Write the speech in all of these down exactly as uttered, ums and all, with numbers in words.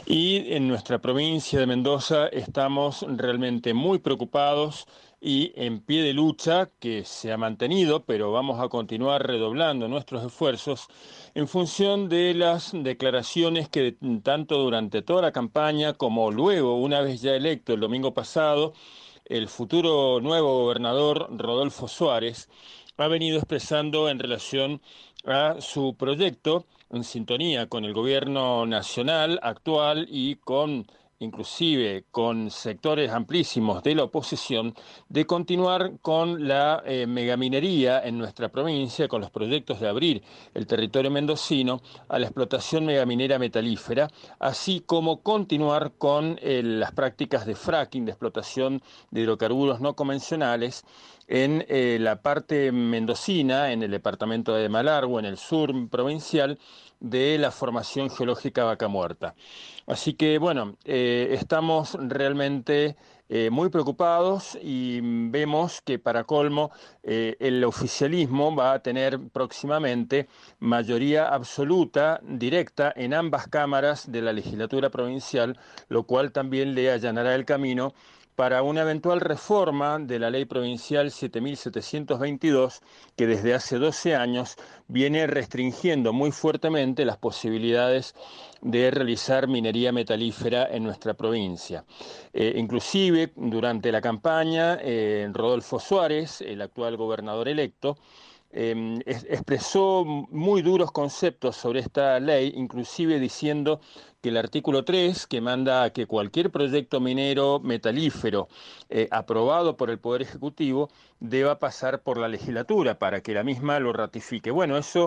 Y en nuestra provincia de Mendoza estamos realmente muy preocupados y en pie de lucha que se ha mantenido, pero vamos a continuar redoblando nuestros esfuerzos en función de las declaraciones que tanto durante toda la campaña como luego, una vez ya electo el domingo pasado, el futuro nuevo gobernador Rodolfo Suárez ha venido expresando en relación a su proyecto en sintonía con el gobierno nacional actual y con inclusive con sectores amplísimos de la oposición, de continuar con la eh, megaminería en nuestra provincia, con los proyectos de abrir el territorio mendocino a la explotación megaminera metalífera, así como continuar con eh, las prácticas de fracking, de explotación de hidrocarburos no convencionales, en eh, la parte mendocina, en el departamento de Malargüe, en el sur provincial, de la formación geológica Vaca Muerta. Así que bueno, eh, estamos realmente eh, muy preocupados y vemos que para colmo eh, el oficialismo va a tener próximamente mayoría absoluta directa en ambas cámaras de la legislatura provincial, lo cual también le allanará el camino para una eventual reforma de la ley provincial siete mil setecientos veintidós, que desde hace doce años viene restringiendo muy fuertemente las posibilidades de realizar minería metalífera en nuestra provincia. Eh, inclusive, durante la campaña, eh, Rodolfo Suárez, el actual gobernador electo, eh, es, expresó muy duros conceptos sobre esta ley, inclusive diciendo que el artículo tres, que manda a que cualquier proyecto minero metalífero eh, aprobado por el Poder Ejecutivo deba pasar por la legislatura para que la misma lo ratifique. Bueno, eso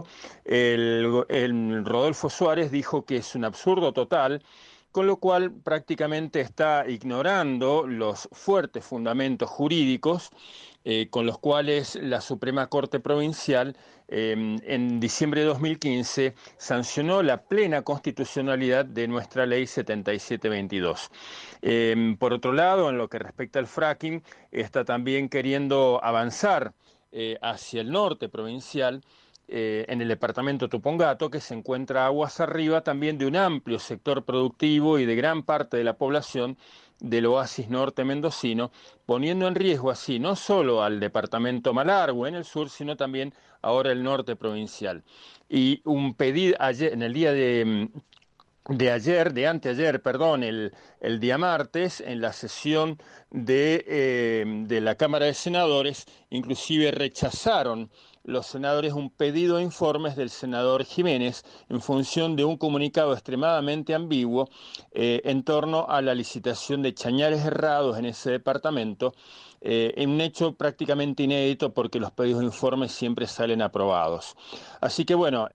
el, el Rodolfo Suárez dijo que es un absurdo total, con lo cual prácticamente está ignorando los fuertes fundamentos jurídicos eh, con los cuales la Suprema Corte Provincial eh, en diciembre de dos mil quince sancionó la plena constitucionalidad de nuestra ley setenta y siete veintidós. Eh, por otro lado, en lo que respecta al fracking, está también queriendo avanzar eh, hacia el norte provincial, eh, en el departamento Tupungato, que se encuentra aguas arriba también de un amplio sector productivo y de gran parte de la población del oasis norte mendocino, poniendo en riesgo así no solo al departamento Malargüe en el sur, sino también ahora el norte provincial. Y un pedido ayer, en el día de, de ayer, de anteayer, perdón, el, el día martes, en la sesión de, eh, de la Cámara de Senadores, inclusive rechazaron los senadores un pedido de informes del senador Jiménez en función de un comunicado extremadamente ambiguo eh, en torno a la licitación de chañares errados en ese departamento, eh, en un hecho prácticamente inédito porque los pedidos de informes siempre salen aprobados. Así que bueno.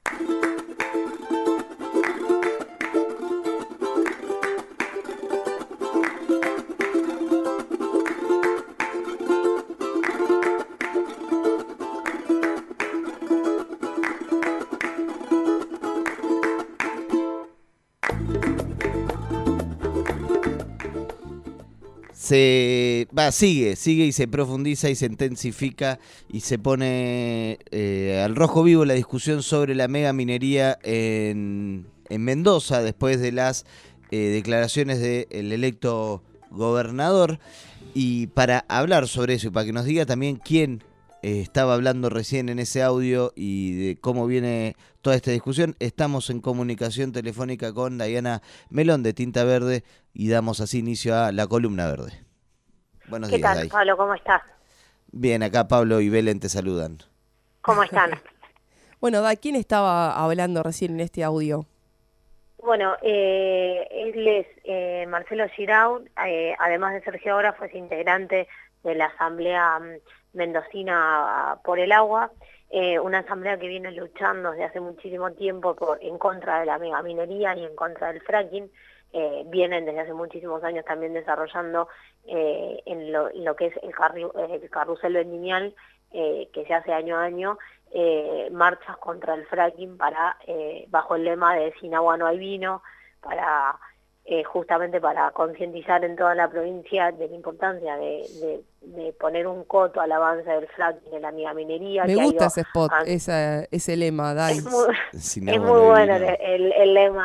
Se va, sigue, sigue y se profundiza y se intensifica y se pone eh, al rojo vivo la discusión sobre la mega minería en, en Mendoza después de las eh, declaraciones del electo gobernador. Y para hablar sobre eso y para que nos diga también quién eh, estaba hablando recién en ese audio y de cómo viene toda esta discusión, estamos en comunicación telefónica con Diana Melón de Tinta Verde y damos así inicio a la columna verde. Buenos ¿Qué días, tal, Day. Pablo? ¿Cómo estás? Bien, acá Pablo y Belén te saludan. ¿Cómo están? Bueno, Day, ¿quién estaba hablando recién en este audio? Bueno, eh, él es eh, Marcelo Giraud, eh, además de ser geógrafo, es integrante de la Asamblea Mendocina por el Agua, eh, una asamblea que viene luchando desde hace muchísimo tiempo por, en contra de la megaminería y en contra del fracking. Eh, vienen desde hace muchísimos años también desarrollando eh, en, lo, en lo que es el, carri, el carrusel vendimial, eh, que se hace año a año, eh, marchas contra el fracking para eh, bajo el lema de sin agua no hay vino, para eh, justamente para concientizar en toda la provincia de la importancia de, de, de poner un coto al avance del fracking, de la megaminería. Me que gusta ha ido ese spot, a, esa, ese lema, Day. es muy, Sin es agua muy no hay bueno vino. el, el, el lema.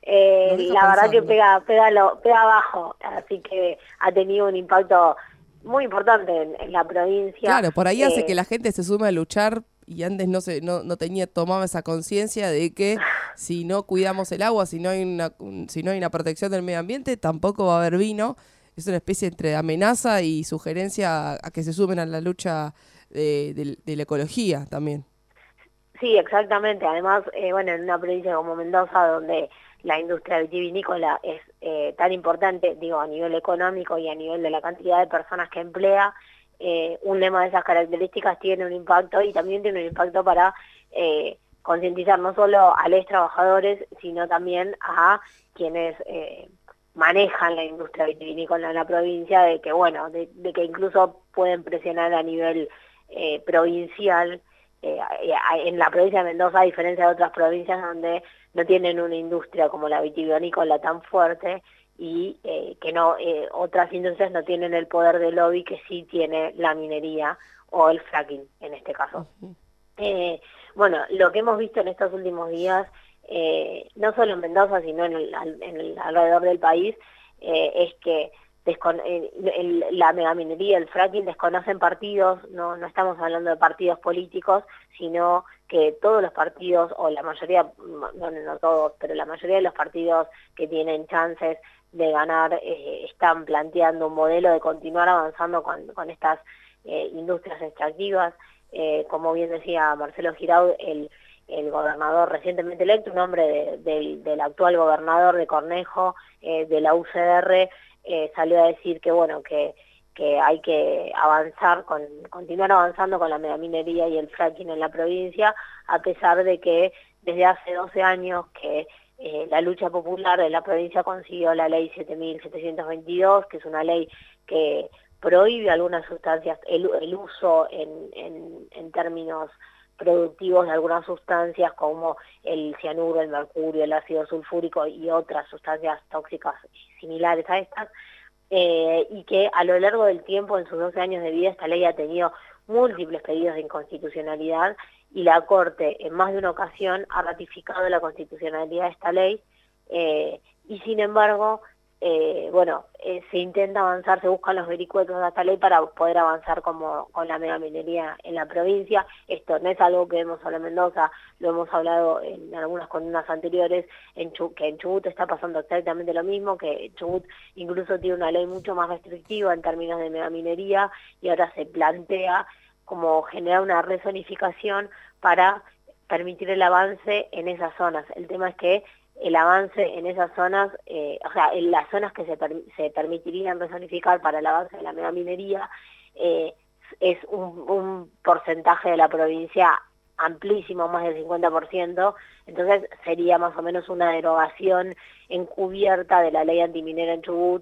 eh, Nos deja la verdad que pensando. pega, pega, lo, pega abajo, así que ha tenido un impacto muy importante en, en la provincia. Claro, por ahí hace eh, que la gente se sume a luchar y antes no se no, no tenía tomaba esa conciencia de que si no cuidamos el agua, si no hay una un- si no hay una protección del medio ambiente, tampoco va a haber vino. Es una especie entre amenaza y sugerencia a, a que se sumen a la lucha de, de- de la ecología también. Sí, exactamente. Además, eh, bueno, en una provincia como Mendoza, donde la industria vitivinícola es eh, tan importante, digo, a nivel económico y a nivel de la cantidad de personas que emplea, eh, un lema de esas características tiene un impacto y también tiene un impacto para eh, concientizar no solo a los trabajadores, sino también a quienes eh, manejan la industria vitivinícola en la provincia, de que, bueno, de, de que incluso pueden presionar a nivel eh, provincial. Eh, en la provincia de Mendoza, a diferencia de otras provincias donde no tienen una industria como la vitivinícola tan fuerte y eh, que no eh, otras industrias no tienen el poder de lobby que sí tiene la minería o el fracking en este caso. Eh, bueno, lo que hemos visto en estos últimos días, eh, no solo en Mendoza, sino en el, en el alrededor del país, eh, es que descon el, el, la megaminería, el fracking, desconocen partidos, no, no estamos hablando de partidos políticos, sino que todos los partidos, o la mayoría, no, no todos, pero la mayoría de los partidos que tienen chances de ganar, eh, están planteando un modelo de continuar avanzando con, con estas eh, industrias extractivas. Eh, como bien decía Marcelo Giraud, el, el gobernador recientemente electo, un hombre de, de, del actual gobernador de Cornejo, eh, de la U C R, eh, salió a decir que bueno, que, que hay que avanzar, con, continuar avanzando con la megaminería y el fracking en la provincia, a pesar de que desde hace doce años que eh, la lucha popular de la provincia consiguió la ley siete mil setecientos veintidós, que es una ley que prohíbe algunas sustancias, el, el uso en, en, en términos productivos de algunas sustancias como el cianuro, el mercurio, el ácido sulfúrico y otras sustancias tóxicas similares a estas, eh, y que a lo largo del tiempo, en sus doce años de vida, esta ley ha tenido múltiples pedidos de inconstitucionalidad y la Corte en más de una ocasión ha ratificado la constitucionalidad de esta ley, eh, y sin embargo, Eh, bueno, eh, se intenta avanzar, se buscan los vericuetos de esta ley para poder avanzar como con la megaminería en la provincia. Esto no es algo que vemos solo en Mendoza, lo hemos hablado en algunas columnas anteriores, en Chubut, que en Chubut está pasando exactamente lo mismo, que Chubut incluso tiene una ley mucho más restrictiva en términos de megaminería y ahora se plantea como generar una rezonificación para permitir el avance en esas zonas. El tema es que el avance en esas zonas, eh, o sea, en las zonas que se, per se permitirían rezonificar para el avance de la megaminería, eh, es un, un porcentaje de la provincia amplísimo, más del cincuenta por ciento, entonces sería más o menos una derogación encubierta de la ley antiminera en Chubut,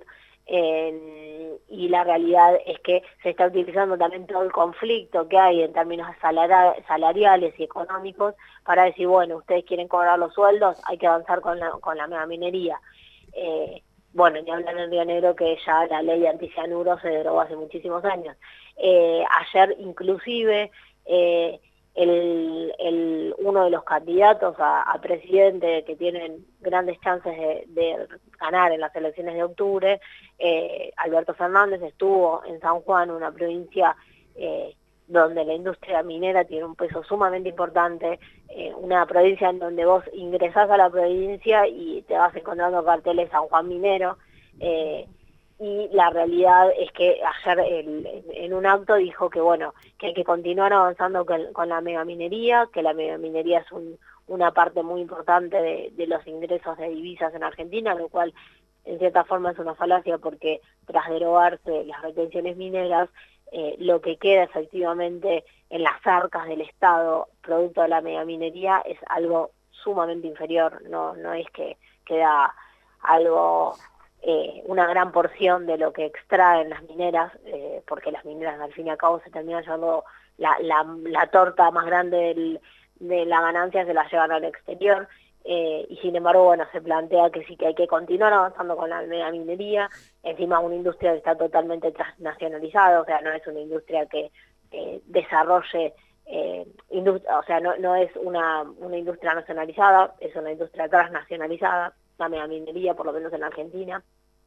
eh, y la realidad es que se está utilizando también todo el conflicto que hay en términos salariales y económicos para decir, bueno, ustedes quieren cobrar los sueldos, hay que avanzar con la, con la megaminería. Eh, bueno, ni hablan en Río Negro que ya la ley anticianuro se derogó hace muchísimos años. Eh, ayer inclusive eh, el, el, uno de los candidatos a, a presidente que tienen grandes chances de, de ganar en las elecciones de octubre, eh, Alberto Fernández, estuvo en San Juan, una provincia eh, donde la industria minera tiene un peso sumamente importante, eh, una provincia en donde vos ingresás a la provincia y te vas encontrando carteles San Juan Minero, eh, y la realidad es que ayer el, en un acto dijo que bueno, que hay que continuar avanzando con, con la megaminería, que la megaminería es un, una parte muy importante de, de los ingresos de divisas en Argentina, lo cual en cierta forma es una falacia porque tras derogarse las retenciones mineras, eh, lo que queda efectivamente en las arcas del Estado producto de la megaminería es algo sumamente inferior, no, no es que queda algo... Eh, una gran porción de lo que extraen las mineras, eh, porque las mineras al fin y al cabo se terminan llevando la, la, la torta más grande del, de la ganancia, se la llevan al exterior, eh, y sin embargo, bueno, se plantea que sí que hay que continuar avanzando con la minería, encima una industria que está totalmente transnacionalizada, o sea, no es una industria que eh, desarrolle, eh, industria, o sea, no, no es una, una industria nacionalizada, es una industria transnacionalizada. la megaminería, por lo menos en la Argentina.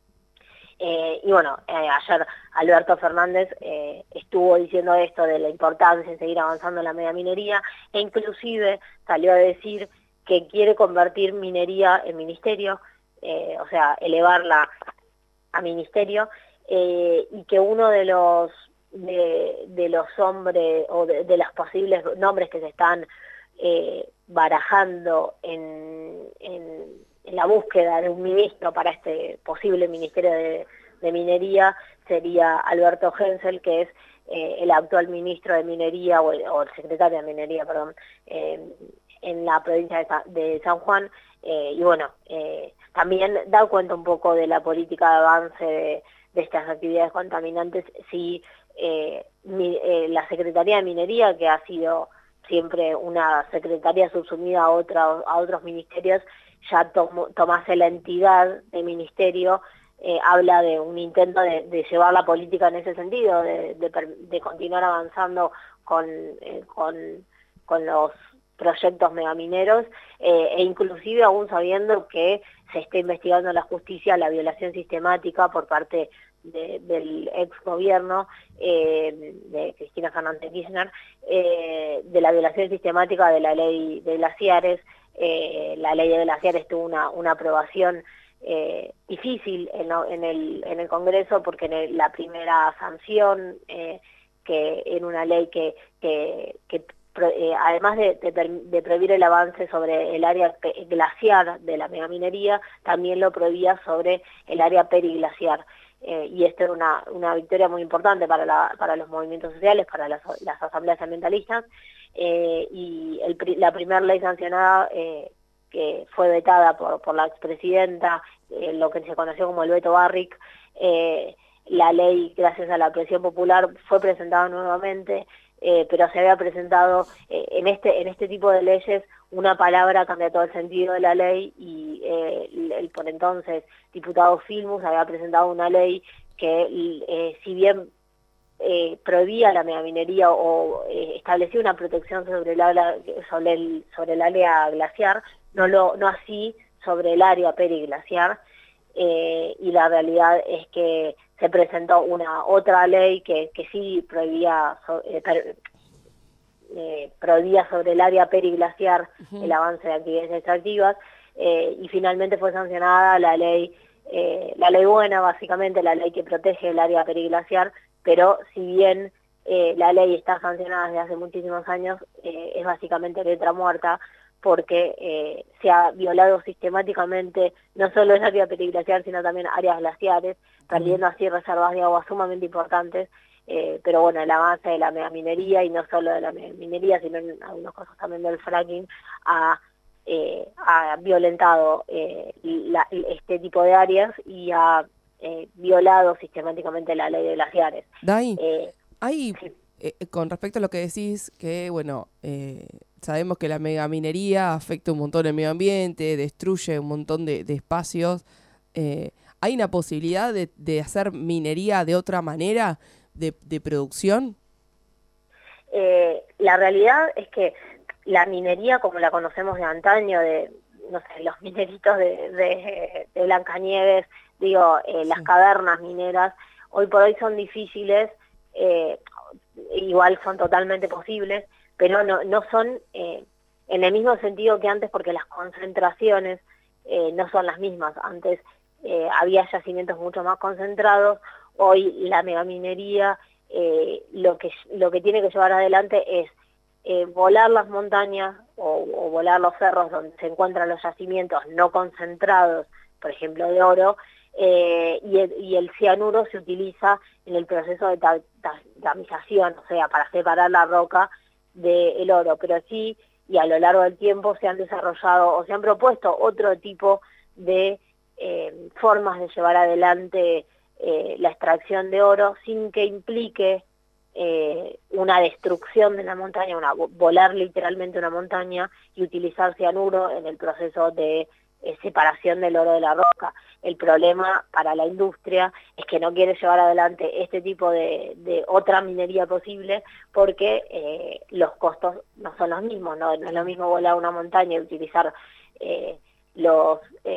Eh, y bueno, eh, ayer Alberto Fernández eh, estuvo diciendo esto de la importancia en seguir avanzando en la megaminería, e inclusive salió a decir que quiere convertir minería en ministerio, eh, o sea, elevarla a ministerio, eh, y que uno de los de, de los hombres o de, de los posibles nombres que se están eh, barajando en, en, en la búsqueda de un ministro para este posible ministerio de, de minería sería Alberto Hensel, que es eh, el actual ministro de minería o el, o el secretario de minería, perdón, eh, en la provincia de, Sa de San Juan, eh, y bueno, eh, también da cuenta un poco de la política de avance de, de estas actividades contaminantes. Si eh, mi, eh, la Secretaría de Minería, que ha sido siempre una secretaría subsumida a, otra, a otros ministerios, ya tomó, tomase la entidad de ministerio, eh, habla de un intento de, de llevar la política en ese sentido, de, de, de continuar avanzando con, eh, con, con los proyectos megamineros, eh, e inclusive aún sabiendo que se está investigando en la justicia la violación sistemática por parte de, del ex gobierno eh, de Cristina Fernández Kirchner, eh, de la violación sistemática de la ley de glaciares. Eh, la ley de glaciares tuvo una, una aprobación eh, difícil en, en, el, en el Congreso, porque en el, la primera sanción, eh, que en una ley que, que, que Eh, además de, de, de prohibir el avance sobre el área glaciar de la megaminería, también lo prohibía sobre el área periglaciar. Eh, y esto era una, una victoria muy importante para, la, para los movimientos sociales, para las, las asambleas ambientalistas, eh, y el, la primera ley sancionada, eh, que fue vetada por, por la expresidenta, eh, lo que se conoció como el veto Barrick, eh, la ley, gracias a la presión popular, fue presentada nuevamente. Eh, pero se había presentado eh, en este en este tipo de leyes una palabra cambia todo el sentido de la ley, y eh, el, el por entonces diputado Filmus había presentado una ley que eh, si bien eh, prohibía la megaminería o eh, establecía una protección sobre el, área, sobre el sobre el área glaciar, no lo no así sobre el área periglaciar, eh, y la realidad es que se presentó una otra ley que, que sí prohibía, eh, per, eh, prohibía sobre el área periglaciar uh-huh. el avance de actividades extractivas, eh, y finalmente fue sancionada la ley, eh, la ley buena, básicamente la ley que protege el área periglaciar, pero si bien eh, la ley está sancionada desde hace muchísimos años, eh, es básicamente letra muerta, porque eh, se ha violado sistemáticamente no solo el área periglaciar, sino también áreas glaciares, perdiendo así reservas de agua sumamente importantes, eh, pero bueno, el avance de la megaminería, y no solo de la megaminería, sino en algunos casos también del fracking, ha, eh, ha violentado eh, la, este tipo de áreas y ha eh, violado sistemáticamente la ley de glaciares. Dai, eh, hay, sí. eh, con respecto a lo que decís, que bueno... Eh... Sabemos que la megaminería afecta un montón el medio ambiente, destruye un montón de, de espacios. Eh, ¿Hay una posibilidad de, de hacer minería de otra manera, de, de producción? Eh, la realidad es que la minería, como la conocemos de antaño, de no sé, los mineritos de, de, de Blancanieves, digo, eh, las sí. cavernas mineras, hoy por hoy son difíciles, eh, igual son totalmente posibles, pero no, no son eh, en el mismo sentido que antes, porque las concentraciones eh, no son las mismas. Antes eh, había yacimientos mucho más concentrados, hoy la megaminería eh, lo que lo que tiene que llevar adelante es eh, volar las montañas o, o volar los cerros donde se encuentran los yacimientos no concentrados, por ejemplo de oro, eh, y, el, y el cianuro se utiliza en el proceso de ta, ta, tamización, o sea, para separar la roca del oro, pero sí, y a lo largo del tiempo se han desarrollado o se han propuesto otro tipo de eh, formas de llevar adelante eh, la extracción de oro sin que implique eh, una destrucción de la montaña, una, volar literalmente una montaña y utilizar cianuro en el proceso de eh, separación del oro de la roca. El problema para la industria es que no quiere llevar adelante este tipo de, de otra minería posible porque eh, los costos no son los mismos, no, no es lo mismo volar una montaña y utilizar eh, los, eh,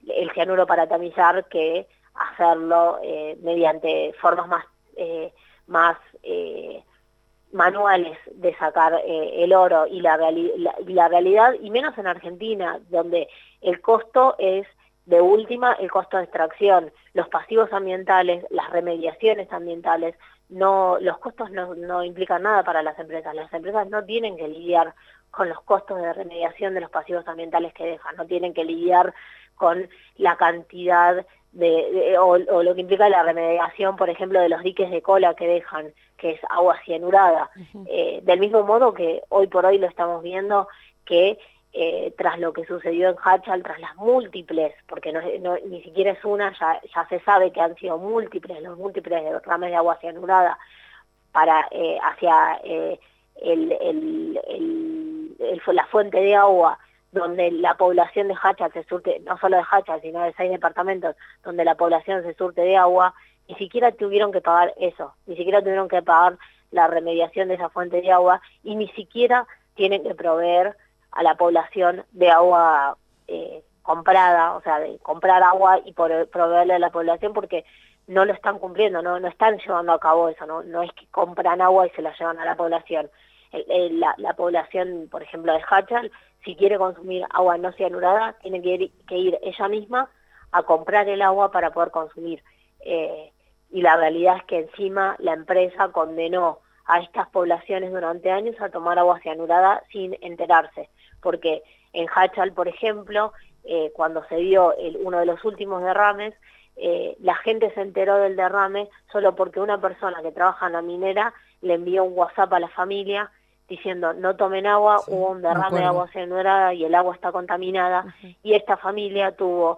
el cianuro para tamizar que hacerlo eh, mediante formas más, eh, más eh, manuales de sacar eh, el oro y la, reali la, y la realidad, y menos en Argentina, donde el costo es de última el costo de extracción, los pasivos ambientales, las remediaciones ambientales, no, los costos no, no implican nada para las empresas. Las empresas no tienen que lidiar con los costos de remediación de los pasivos ambientales que dejan, no tienen que lidiar con la cantidad de, de o, o lo que implica la remediación, por ejemplo, de los diques de cola que dejan, que es agua cianurada. Uh-huh. eh, del mismo modo que hoy por hoy lo estamos viendo que eh, tras lo que sucedió en Hachal, tras las múltiples, porque no, no, ni siquiera es una, ya, ya se sabe que han sido múltiples, los múltiples derrames de agua cianurada para eh, hacia eh, el, el, el, el, la fuente de agua, donde la población de Hachal se surte, no solo de Hachal, sino de seis departamentos, donde la población se surte de agua, ni siquiera tuvieron que pagar eso, ni siquiera tuvieron que pagar la remediación de esa fuente de agua, y ni siquiera tienen que proveer a la población de agua eh, comprada, o sea, de comprar agua y por, proveerle a la población, porque no lo están cumpliendo, no, no están llevando a cabo eso, no, no es que compran agua y se la llevan a la población. El, el, la, la población, por ejemplo, de Hachal, si quiere consumir agua no cianurada, tiene que ir, que ir ella misma a comprar el agua para poder consumir. Eh, y la realidad es que encima la empresa condenó a estas poblaciones durante años a tomar agua cianurada sin enterarse, porque en Hachal, por ejemplo, eh, cuando se dio el, uno de los últimos derrames, eh, la gente se enteró del derrame solo porque una persona que trabaja en la minera le envió un WhatsApp a la familia diciendo no tomen agua, sí, hubo un derrame de agua cianurada y el agua está contaminada, uh-huh. y esta familia tuvo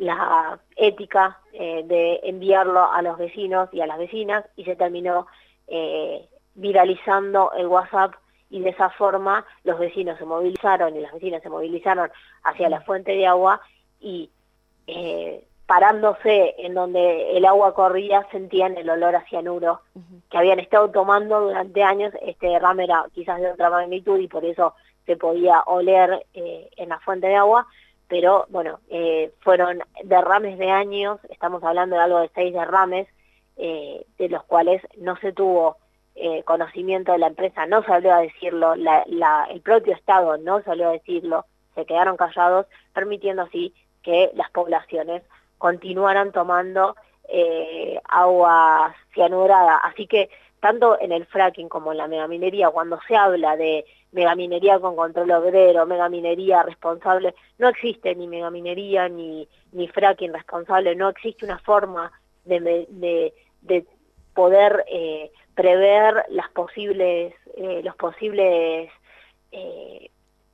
la ética eh, de enviarlo a los vecinos y a las vecinas, y se terminó eh, viralizando el WhatsApp, y de esa forma los vecinos se movilizaron y las vecinas se movilizaron hacia la fuente de agua, y eh, parándose en donde el agua corría sentían el olor a cianuro uh-huh. que habían estado tomando durante años. Este derrame era quizás de otra magnitud y por eso se podía oler eh, en la fuente de agua, pero bueno, eh, fueron derrames de años, estamos hablando de algo de seis derrames, eh, de los cuales no se tuvo eh, conocimiento de la empresa, no salió a decirlo, la, la, el propio Estado no salió a decirlo, se quedaron callados, permitiendo así que las poblaciones continuaran tomando eh, agua cianurada. Así que tanto en el fracking como en la megaminería, cuando se habla de megaminería con control obrero, megaminería responsable, no existe ni megaminería ni, ni fracking responsable, no existe una forma de, de, de poder eh, prever las posibles, eh, los posibles eh,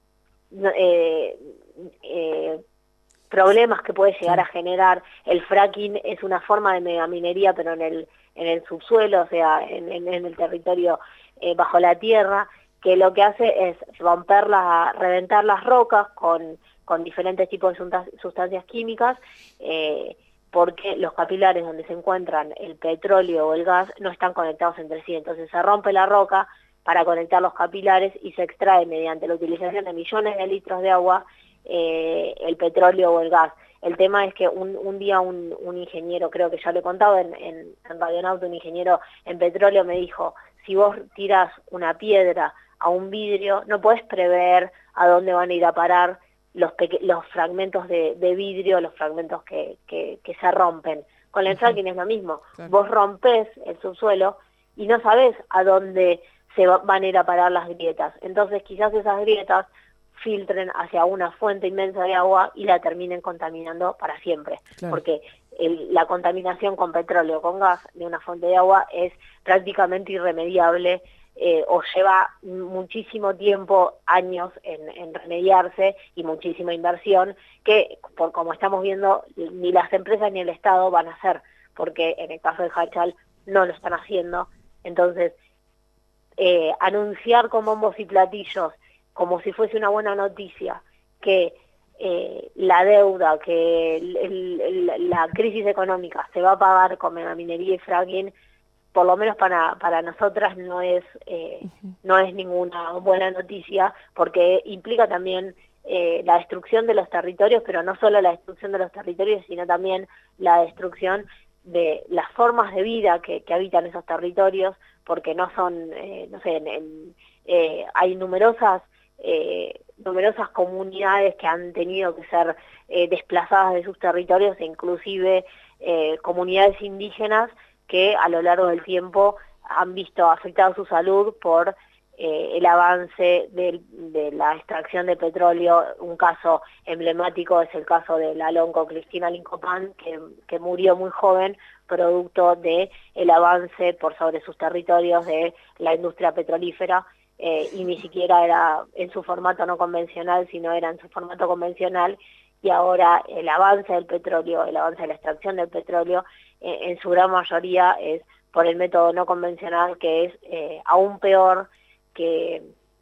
eh, eh, problemas que puede llegar a generar. El fracking es una forma de megaminería, pero en el en el subsuelo, o sea, en, en, en el territorio eh, bajo la tierra, que lo que hace es romper la, reventar las rocas con, con diferentes tipos de sustancias químicas, eh, porque los capilares donde se encuentran el petróleo o el gas no están conectados entre sí. Entonces se rompe la roca para conectar los capilares y se extrae mediante la utilización de millones de litros de agua eh, el petróleo o el gas. El tema es que un, un día un, un ingeniero, creo que ya lo he contado en, en, en Radionauta, un ingeniero en petróleo me dijo, si vos tirás una piedra a un vidrio, no podés prever a dónde van a ir a parar los, los fragmentos de, de vidrio, los fragmentos que, que, que se rompen. Con el fracking es lo mismo, claro. Vos rompés el subsuelo y no sabés a dónde se va, van a ir a parar las grietas. Entonces quizás esas grietas filtren hacia una fuente inmensa de agua y la terminen contaminando para siempre, claro. Porque el, la contaminación con petróleo, con gas de una fuente de agua es prácticamente irremediable, eh, o lleva muchísimo tiempo, años en, en remediarse y muchísima inversión que, por como estamos viendo, ni las empresas ni el Estado van a hacer, porque en el caso de Hachal no lo están haciendo. Entonces, eh, anunciar con bombos y platillos como si fuese una buena noticia, que eh, la deuda, que el, el, el, la crisis económica se va a pagar con megaminería y fracking, por lo menos para para nosotras no es eh, uh-huh. no es ninguna buena noticia, porque implica también eh, la destrucción de los territorios, pero no solo la destrucción de los territorios, sino también la destrucción de las formas de vida que, que habitan esos territorios, porque no son, eh, no sé, en, en, eh, hay numerosas eh, numerosas comunidades que han tenido que ser eh, desplazadas de sus territorios, e inclusive eh, comunidades indígenas que a lo largo del tiempo han visto afectada su salud por eh, el avance de, de la extracción de petróleo. Un caso emblemático es el caso de la lonco Cristina Lincopán, que, que murió muy joven producto de el avance por sobre sus territorios de la industria petrolífera, eh, y ni siquiera era en su formato no convencional, sino era en su formato convencional, y ahora el avance del petróleo, el avance de la extracción del petróleo, eh, en su gran mayoría es por el método no convencional, que es eh, aún peor que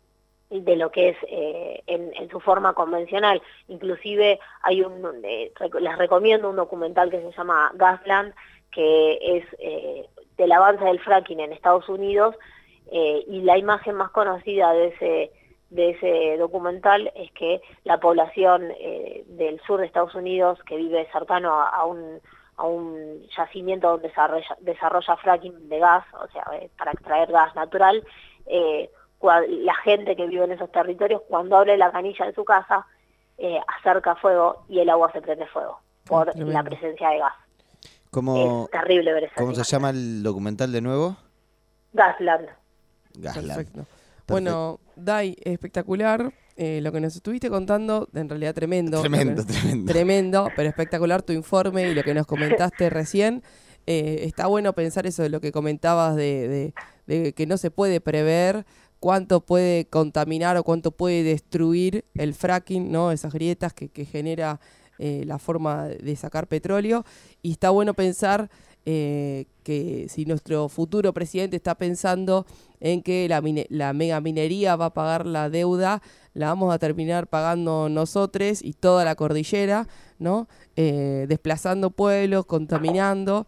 de lo que es eh, en, en su forma convencional. Inclusive hay un, eh, les recomiendo un documental que se llama Gasland, que es eh, del avance del fracking en Estados Unidos, eh, y la imagen más conocida de ese de ese documental es que la población eh, del sur de Estados Unidos, que vive cercano a, a un a un yacimiento donde desarrolla, desarrolla fracking de gas, o sea, eh, para extraer gas natural, eh, la gente que vive en esos territorios, cuando abre la canilla de su casa, eh, acerca fuego y el agua se prende fuego por oh, la presencia de gas. ¿Cómo, es terrible ver esa ¿Cómo se llama el documental de nuevo? Gasland. Gasland. Perfecto. Bueno, Dai, espectacular eh, lo que nos estuviste contando, en realidad tremendo. Tremendo, que, tremendo. Tremendo, pero espectacular tu informe y lo que nos comentaste recién. Eh, está bueno pensar eso de lo que comentabas de, de, de que no se puede prever cuánto puede contaminar o cuánto puede destruir el fracking, ¿no? Esas grietas que, que genera eh, la forma de sacar petróleo. Y está bueno pensar eh, que si nuestro futuro presidente está pensando en que la, mine- la megaminería va a pagar la deuda, la vamos a terminar pagando nosotros y toda la cordillera, ¿no? Eh, desplazando pueblos, contaminando,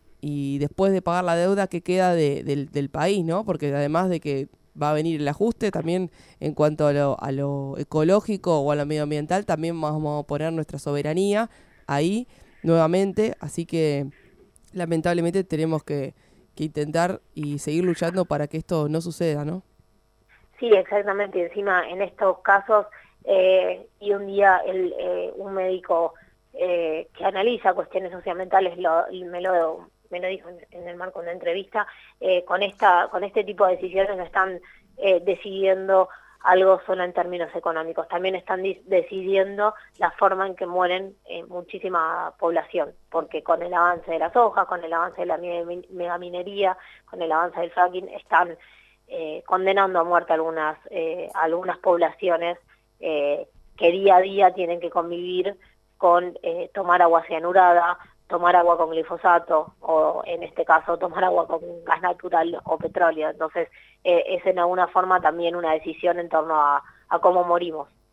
y después de pagar la deuda, ¿qué queda de, del, del país, ¿no? Porque además de que va a venir el ajuste, también en cuanto a lo, a lo ecológico o a lo medioambiental, también vamos a poner nuestra soberanía ahí nuevamente, así que lamentablemente tenemos que, que intentar y seguir luchando para que esto no suceda, ¿no? Sí, exactamente. Encima, en estos casos, eh, y un día el, eh, un médico eh, que analiza cuestiones socioambientales lo, me lo me lo dijo en, en el marco de una entrevista, eh, con esta con este tipo de decisiones no están eh, decidiendo algo solo en términos económicos, también están decidiendo la forma en que mueren eh, muchísima población, porque con el avance de la soja, con el avance de la megaminería, con el avance del fracking, están eh, condenando a muerte algunas, eh, algunas poblaciones eh, que día a día tienen que convivir con eh, tomar agua cianurada, tomar agua con glifosato, o en este caso tomar agua con gas natural o petróleo. Entonces eh, es en alguna forma también una decisión en torno a, a cómo morimos.